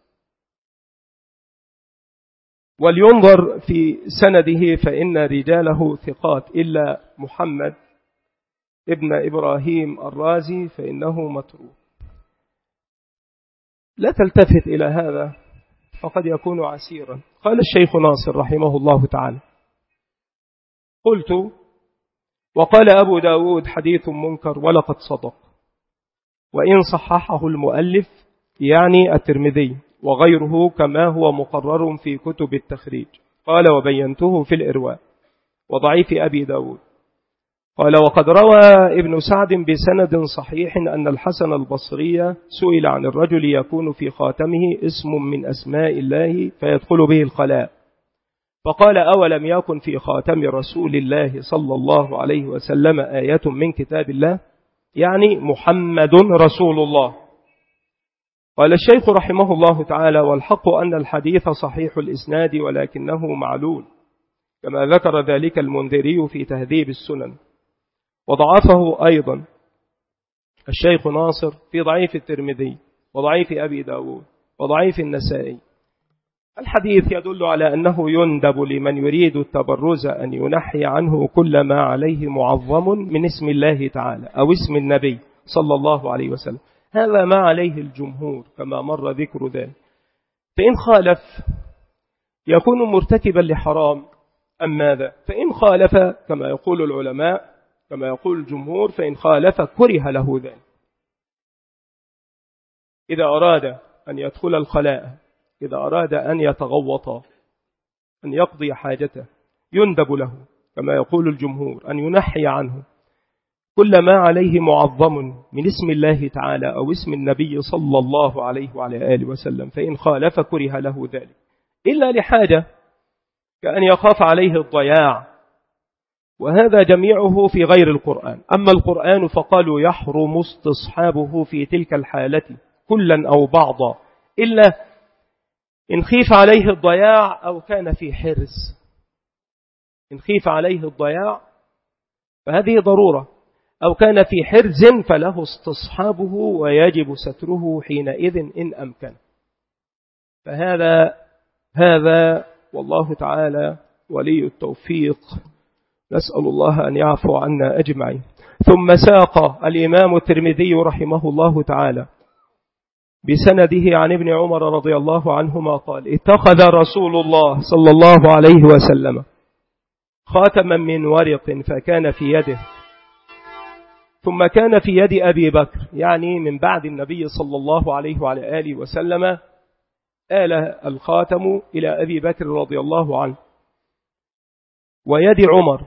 ولينظر في سنده فإن رجاله ثقات إلا محمد ابن إبراهيم الرازي فإنه متروك. لا تلتفت إلى هذا فقد يكون عسيرا. قال الشيخ ناصر رحمه الله تعالى: قلت: وقال أبو داود حديث منكر ولقد صدق، وإن صححه المؤلف يعني الترمذي وغيره كما هو مقرر في كتب التخريج. قال: وبينته في الإرواء وضعيف أبي داود. قال: وقد روى ابن سعد بسند صحيح أن الحسن البصري سئل عن الرجل يكون في خاتمه اسم من أسماء الله فيدخل به الخلاء، فقال: أولم يكن في خاتم رسول الله صلى الله عليه وسلم آية من كتاب الله، يعني محمد رسول الله. قال الشيخ رحمه الله تعالى: والحق أن الحديث صحيح الإسناد ولكنه معلول، كما ذكر ذلك المنذري في تهذيب السنن، وضعفه أيضا الشيخ ناصر في ضعيف الترمذي وضعيف أبي داود وضعيف النسائي. الحديث يدل على أنه يندب لمن يريد التبرز أن ينحي عنه كل ما عليه معظم من اسم الله تعالى أو اسم النبي صلى الله عليه وسلم. هذا ما عليه الجمهور كما مر ذكر ذلك. فإن خالف يكون مرتكبا لحرام أم ماذا؟ فإن خالف كما يقول العلماء كما يقول الجمهور، فإن خالف كره له ذلك. إذا أراد أن يدخل الخلاء، إذا أراد أن يتغوط، أن يقضي حاجته، يندب له كما يقول الجمهور أن ينحي عنه كل ما عليه معظم من اسم الله تعالى أو اسم النبي صلى الله عليه وعلى آله وسلم. فإن خالف كره له ذلك إلا لحاجة كأن يخاف عليه الضياع، وهذا جميعه في غير القرآن. أما القرآن فقالوا يحرم استصحابه في تلك الحالة كلا أو بعضا، إلا إن خيف عليه الضياع أو كان في حرص. إن خيف عليه الضياع فهذه ضرورة، أو كان في حرز فله استصحابه ويجب ستره حينئذ إن أمكن. فهذا والله تعالى ولي التوفيق، نسأل الله أن يعفو عنا أجمعين. ثم ساق الإمام الترمذي رحمه الله تعالى بسنده عن ابن عمر رضي الله عنهما قال: اتخذ رسول الله صلى الله عليه وسلم خاتما من ورق فكان في يده ثم كان في يد أبي بكر، يعني من بعد النبي صلى الله عليه وعلى آله وسلم آل الخاتم إلى أبي بكر رضي الله عنه ويد عمر،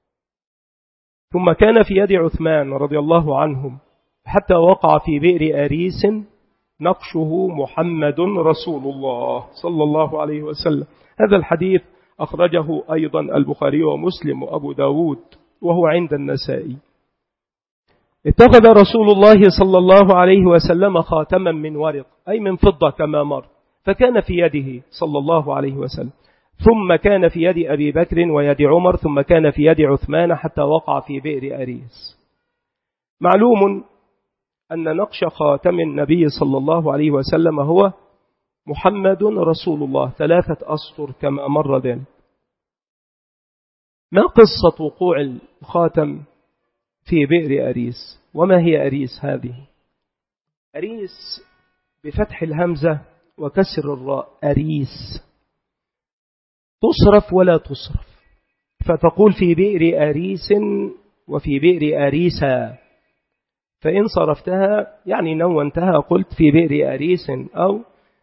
ثم كان في يد عثمان رضي الله عنهم، حتى وقع في بئر أريس نقشه محمد رسول الله صلى الله عليه وسلم. هذا الحديث أخرجه أيضا البخاري ومسلم وأبو داود، وهو عند النسائي. اتخذ رسول الله صلى الله عليه وسلم خاتما من ورق، أي من فضة كما مر، فكان في يده صلى الله عليه وسلم، ثم كان في يد أبي بكر ويد عمر، ثم كان في يد عثمان، حتى وقع في بئر أريس. معلوم أن نقش خاتم النبي صلى الله عليه وسلم هو محمد رسول الله 3 أسطر كما مر ذلك. ما قصة وقوع الخاتم في بئر أريس؟ وما هي أريس هذه؟ أريس بفتح الهمزة وكسر الراء، أريس، تصرف ولا تصرف، فتقول في بئر أريس وفي بئر أريسا، فإن صرفتها يعني نونتها قلت في بئر أريس، أو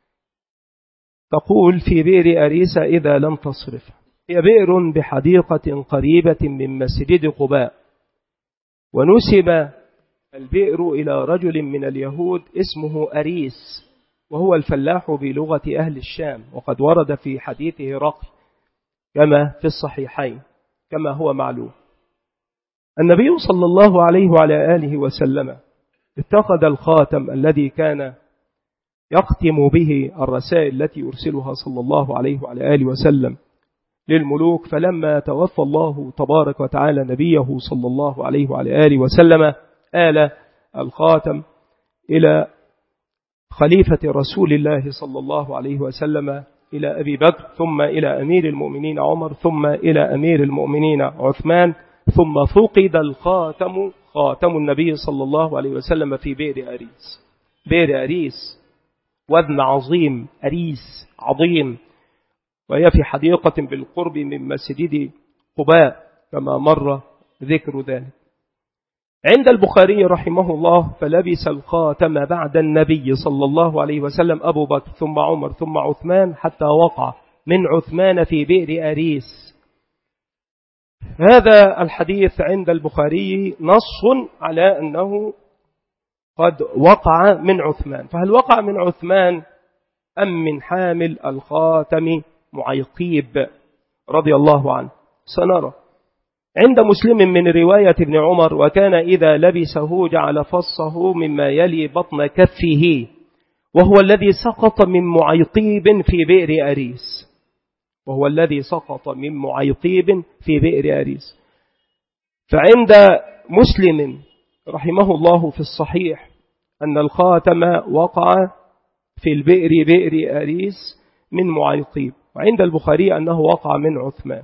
تقول في بئر أريسا إذا لم تصرف. هي بئر بحديقة قريبة من مسجد قباء، ونسب البئر إلى رجل من اليهود اسمه أريس، وهو الفلاح بلغة أهل الشام، وقد ورد في حديثه رقي كما في الصحيحين كما هو معلوم. النبي صلى الله عليه وعلى آله وسلم اتخذ الخاتم الذي كان يختم به الرسائل التي يرسلها صلى الله عليه وعلى آله وسلم للملوك، فلما توفى الله تبارك وتعالى نبيه صلى الله عليه وعلى آله وسلم آل الخاتم إلى خليفة رسول الله صلى الله عليه وسلم، إلى أبي بكر، ثم إلى أمير المؤمنين عمر، ثم إلى أمير المؤمنين عثمان، ثم فقد الخاتم، خاتم النبي صلى الله عليه وسلم، في بئر أريس. بئر أريس وزن عظيم، أريس عظيم، وهي في حديقة بالقرب من مسجد قباء كما مر ذكر ذلك. عند البخاري رحمه الله فلبس الخاتم بعد النبي صلى الله عليه وسلم أبو بكر ثم عمر ثم عثمان، حتى وقع من عثمان في بئر أريس. هذا الحديث عند البخاري نص على أنه قد وقع من عثمان، فهل وقع من عثمان أم من حامل الخاتم معيقيب رضي الله عنه؟ سنرى. عند مسلم من رواية ابن عمر: وكان إذا لبسه جعل فصه مما يلي بطن كفه، وهو الذي سقط من معيقيب في بئر أريس، وهو الذي سقط من معيقيب في بئر أريس. فعند مسلم رحمه الله في الصحيح أن الخاتم وقع في البئر بئر أريس من معيقيب، وعند البخاري أنه وقع من عثمان.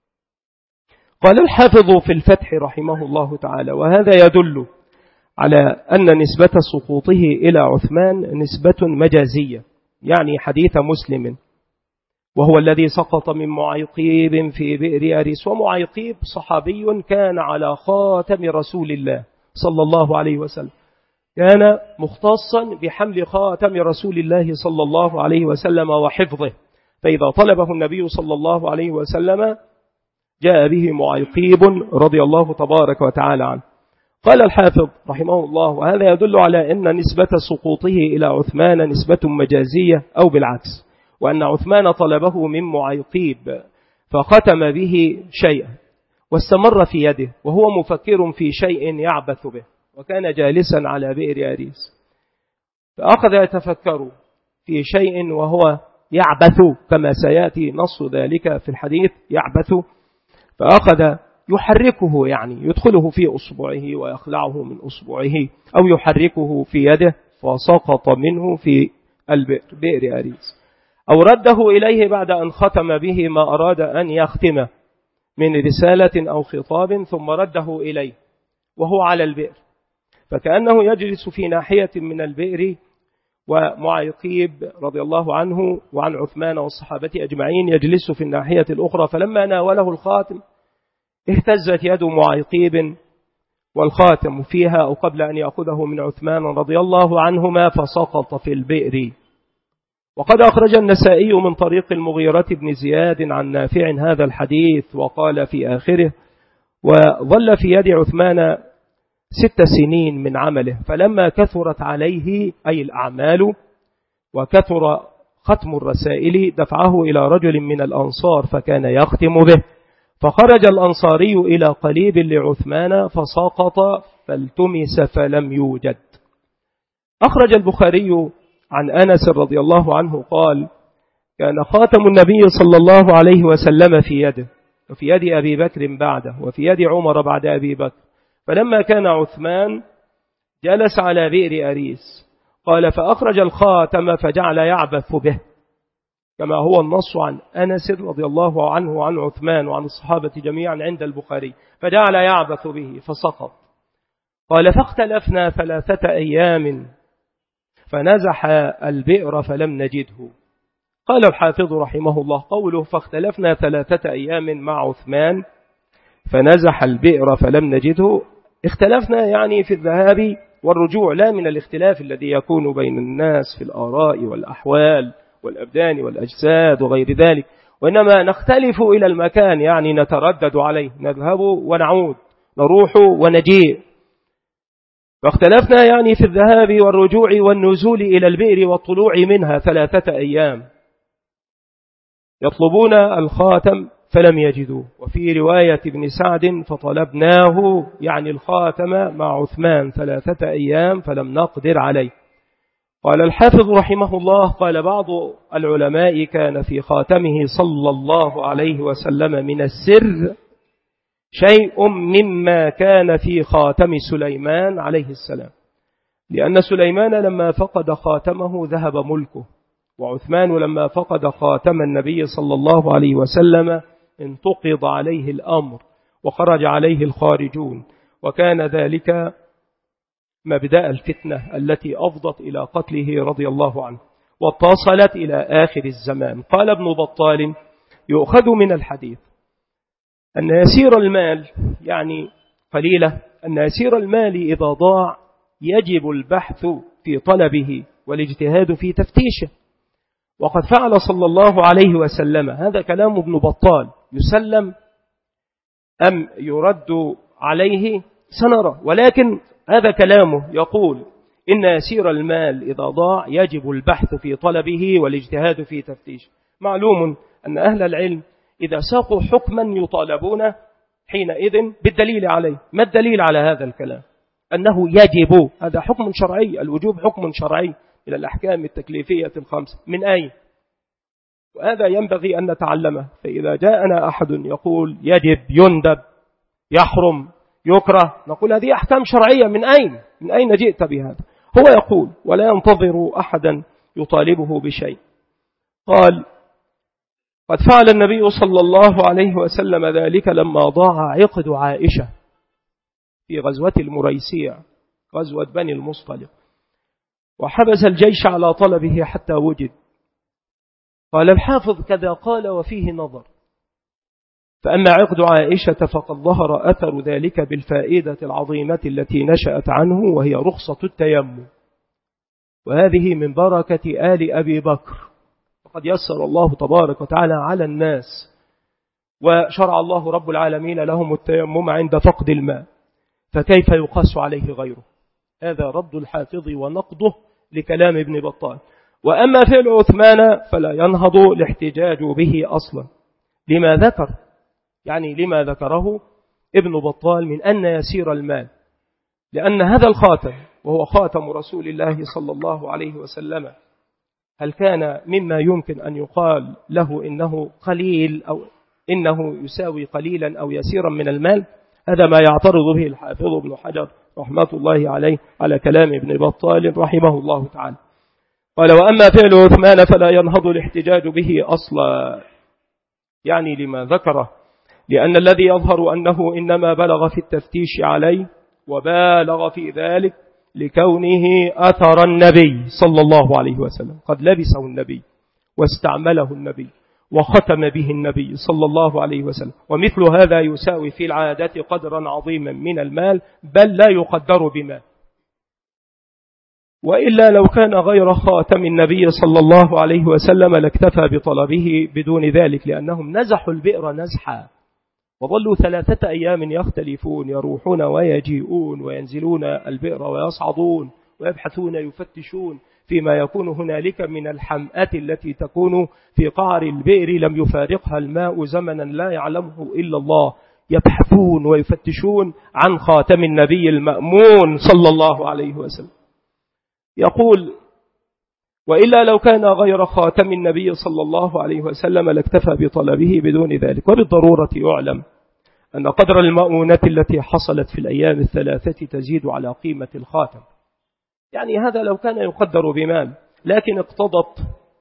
قال الحافظ في الفتح رحمه الله تعالى: وهذا يدل على أن نسبة سقوطه إلى عثمان نسبة مجازية، يعني حديث مسلم وهو الذي سقط من معيقيب في بئر أريس. ومعيقيب صحابي كان على خاتم رسول الله صلى الله عليه وسلم، كان مختصا بحمل خاتم رسول الله صلى الله عليه وسلم وحفظه، فإذا طلبه النبي صلى الله عليه وسلم جاء به معيقيب رضي الله تبارك وتعالى عنه. قال الحافظ رحمه الله: وهذا يدل على أن نسبة سقوطه إلى عثمان نسبة مجازية أو بالعكس، وأن عثمان طلبه من معيقيب فختم به شيئا واستمر في يده وهو مفكر في شيء يعبث به، وكان جالسا على بئر أريس، فأخذ يتفكر في شيء وهو يعبث، كما سيأتي نص ذلك في الحديث، يعبث، فأخذ يحركه، يعني يدخله في أصبعه ويخلعه من أصبعه، أو يحركه في يده، فسقط منه في البئر أريس، أو رده إليه بعد أن ختم به ما أراد أن يختم من رسالة أو خطاب، ثم رده إليه وهو على البئر، فكأنه يجلس في ناحية من البئر، ومعيقيب رضي الله عنه وعن عثمان والصحابة أجمعين يجلس في الناحية الأخرى. فلما ناوله الخاتم اهتزت يد معيقيب والخاتم فيها أو قبل أن يأخذه من عثمان رضي الله عنهما فسقط في البئر. وقد أخرج النسائي من طريق المغيرة بن زياد عن نافع هذا الحديث وقال في آخره: وظل في يد عثمان 6 سنين من عمله، فلما كثرت عليه أي الأعمال وكثر ختم الرسائل دفعه إلى رجل من الأنصار فكان يختم به، فخرج الأنصاري إلى قليب لعثمان فسقط فالتمس فلم يوجد. أخرج البخاري عن أنس رضي الله عنه قال: كان خاتم النبي صلى الله عليه وسلم في يده، وفي يد أبي بكر بعده، وفي يد عمر بعد أبي بكر، فلما كان عثمان جلس على بئر أريس، قال: فأخرج الخاتم فجعل يعبث به، كما هو النص عن أنس رضي الله عنه وعن عثمان وعن الصحابة جميعا عند البخاري، فجعل يعبث به فسقط. قال: فاختلفنا 3 أيام فنزح البئر فلم نجده. قال الحافظ رحمه الله: قوله فاختلفنا 3 أيام مع عثمان فنزح البئر فلم نجده، اختلفنا يعني في الذهاب والرجوع، لا من الاختلاف الذي يكون بين الناس في الآراء والأحوال والأبدان والأجساد وغير ذلك، وإنما نختلف إلى المكان، يعني نتردد عليه، نذهب ونعود، نروح ونجيء. فاختلفنا يعني في الذهاب والرجوع والنزول إلى البئر والطلوع منها 3 أيام، يطلبون الخاتم فلم يجدوا. وفي رواية ابن سعد: فطلبناه يعني الخاتم مع عثمان 3 أيام فلم نقدر عليه. قال الحافظ رحمه الله: قال بعض العلماء: كان في خاتمه صلى الله عليه وسلم من السر شيء مما كان في خاتم سليمان عليه السلام، لأن سليمان لما فقد خاتمه ذهب ملكه، وعثمان لما فقد خاتم النبي صلى الله عليه وسلم انتقض عليه الأمر وخرج عليه الخارجون، وكان ذلك مبدأ الفتنة التي أفضت إلى قتله رضي الله عنه واتصلت إلى آخر الزمان. قال ابن بطال: يؤخذ من الحديث أن يسير المال، يعني قليلة، أن يسير المال إذا ضاع يجب البحث في طلبه والاجتهاد في تفتيشه، وقد فعل صلى الله عليه وسلم. هذا كلام ابن بطال، يسلم أم يرد عليه سنرى، ولكن هذا كلامه يقول إن يسير المال إذا ضاع يجب البحث في طلبه والاجتهاد في تفتيشه. معلوم أن أهل العلم إذا ساقوا حكما يطالبون حينئذ بالدليل عليه. ما الدليل على هذا الكلام؟ أنه يجب، هذا حكم شرعي، الوجوب حكم شرعي من الأحكام التكليفية الخمسة. من أين؟ وهذا ينبغي أن نتعلمه. فإذا جاءنا أحد يقول يجب، يندب، يحرم، يكره، نقول هذه أحكام شرعية. من أين؟ من أين جئت بهذا؟ هو يقول ولا ينتظر أحدا يطالبه بشيء. قال: قد فعل النبي صلى الله عليه وسلم ذلك لما ضاع عقد عائشة في غزوة المريسيع، غزوة بني المصطلق، وحبس الجيش على طلبه حتى وجد. قال الحافظ: كذا قال وفيه نظر. فأما عقد عائشة فقد ظهر أثر ذلك بالفائدة العظيمة التي نشأت عنه، وهي رخصة التيمم، وهذه من بركة آل أبي بكر، وقد يسر الله تبارك وتعالى على الناس وشرع الله رب العالمين لهم التيمم عند فقد الماء، فكيف يقاس عليه غيره؟ هذا رد الحافظ ونقضه لكلام ابن بطال. وأما فعل عثمان فلا ينهض الاحتجاج به أصلا. لما ذكر؟ يعني لما ذكره ابن بطال من أن يسير المال، لأن هذا الخاتم وهو خاتم رسول الله صلى الله عليه وسلم، هل كان مما يمكن أن يقال له إنه قليل أو إنه يساوي قليلا أو يسيرا من المال؟ هذا ما يعترض به الحافظ ابن حجر رحمة الله عليه على كلام ابن بطال رحمه الله تعالى. قال: وأما فعل عثمان فلا ينهض الاحتجاج به أصلا، يعني لما ذكره، لأن الذي يظهر أنه إنما بلغ في التفتيش عليه وبالغ في ذلك لكونه أثر النبي صلى الله عليه وسلم، قد لبسه النبي واستعمله النبي وختم به النبي صلى الله عليه وسلم، ومثل هذا يساوي في العادة قدرا عظيما من المال، بل لا يقدر بمال. وإلا لو كان غير خاتم النبي صلى الله عليه وسلم لاكتفى بطلبه بدون ذلك، لأنهم نزحوا البئر نزحا وظلوا 3 أيام يختلفون، يروحون ويجيئون وينزلون البئر ويصعدون ويبحثون يفتشون فيما يكون هنالك من الحمأة التي تكون في قعر البئر لم يفارقها الماء زمنا لا يعلمه إلا الله، يبحثون ويفتشون عن خاتم النبي المأمون صلى الله عليه وسلم. يقول: وإلا لو كان غير خاتم النبي صلى الله عليه وسلم لاكتفى بطلبه بدون ذلك. وبالضرورة يعلم أن قدر المؤونة التي حصلت في الأيام 3 تزيد على قيمة الخاتم، يعني هذا لو كان يقدر بمال، لكن اقتضت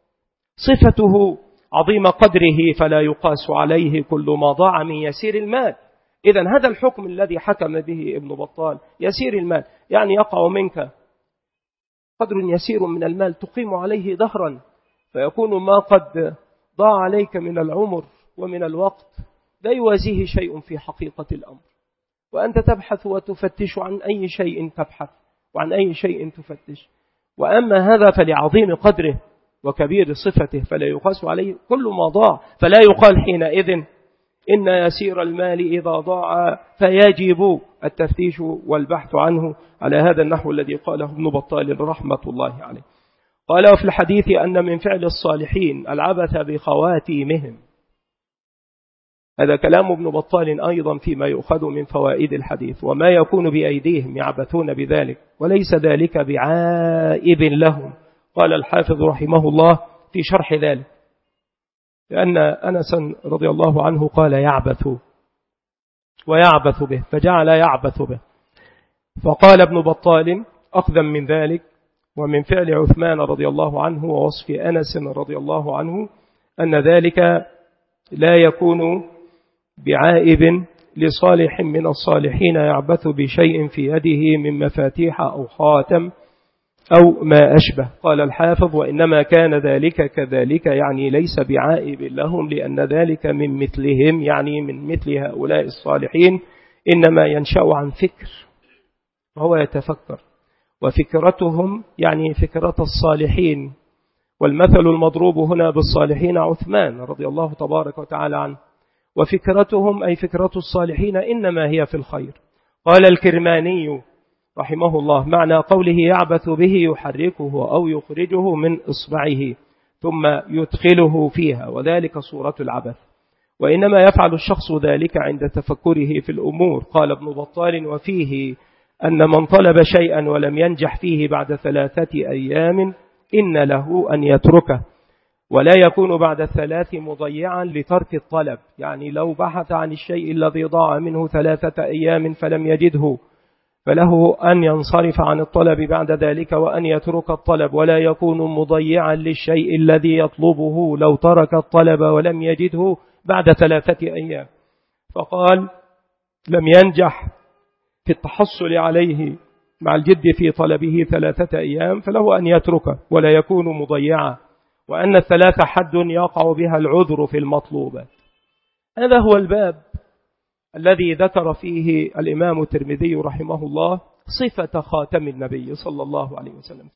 صفته عظيم قدره فلا يقاس عليه كل ما ضاع من يسير المال. إذن هذا الحكم الذي حكم به ابن بطال يسير المال، يعني يقع منك قدر يسير من المال تقيم عليه دهرا، فيكون ما قد ضاع عليك من العمر ومن الوقت لا يوازيه شيء في حقيقة الأمر، وأنت تبحث وتفتش عن أي شيء تبحث وعن أي شيء تفتش. وأما هذا فلعظيم قدره وكبير صفته فلا يقاس عليه كل ما ضاع، فلا يقال حينئذ إن يسير المال إذا ضاع فيجب التفتيش والبحث عنه على هذا النحو الذي قاله ابن بطال رحمة الله عليه. قال: وفي الحديث أن من فعل الصالحين العبث بخواتيمهم. هذا كلام ابن بطال أيضا فيما يؤخذ من فوائد الحديث، وما يكون بأيديهم يعبثون بذلك وليس ذلك بعائب لهم. قال الحافظ رحمه الله في شرح ذلك: لأن أنسا رضي الله عنه قال يعبث ويعبث به، فجعل يعبث به، فقال ابن بطال أخذا من ذلك ومن فعل عثمان رضي الله عنه ووصف أنس رضي الله عنه أن ذلك لا يكون بعائب لصالح من الصالحين يعبث بشيء في يده من مفاتيح أو خاتم أو ما أشبه. قال الحافظ: وإنما كان ذلك كذلك، يعني ليس بعائب لهم، لأن ذلك من مثلهم، يعني من مثل هؤلاء الصالحين، إنما ينشأ عن فكر وهو يتفكر، وفكرتهم يعني فكرة الصالحين. والمثل المضروب هنا بالصالحين عثمان رضي الله تبارك وتعالى عنه، وفكرتهم أي فكرة الصالحين إنما هي في الخير. قال الكرماني رحمه الله: معنى قوله يعبث به يحركه أو يخرجه من إصبعه ثم يدخله فيها، وذلك صورة العبث، وإنما يفعل الشخص ذلك عند تفكره في الأمور. قال ابن بطال: وفيه أن من طلب شيئا ولم ينجح فيه بعد 3 أيام إن له أن يتركه، ولا يكون بعد 3 مضيعا لترك الطلب، يعني لو بحث عن الشيء الذي ضاع منه 3 أيام فلم يجده فله أن ينصرف عن الطلب بعد ذلك وأن يترك الطلب، ولا يكون مضيعا للشيء الذي يطلبه لو ترك الطلب ولم يجده بعد 3 أيام. فقال: لم ينجح في التحصل عليه مع الجد في طلبه 3 أيام فله أن يتركه ولا يكون مضيعا، وأن 3 حد يقع بها العذر في المطلوبات. هذا هو الباب الذي ذكر فيه الإمام الترمذي رحمه الله صفة خاتم النبي صلى الله عليه وسلم.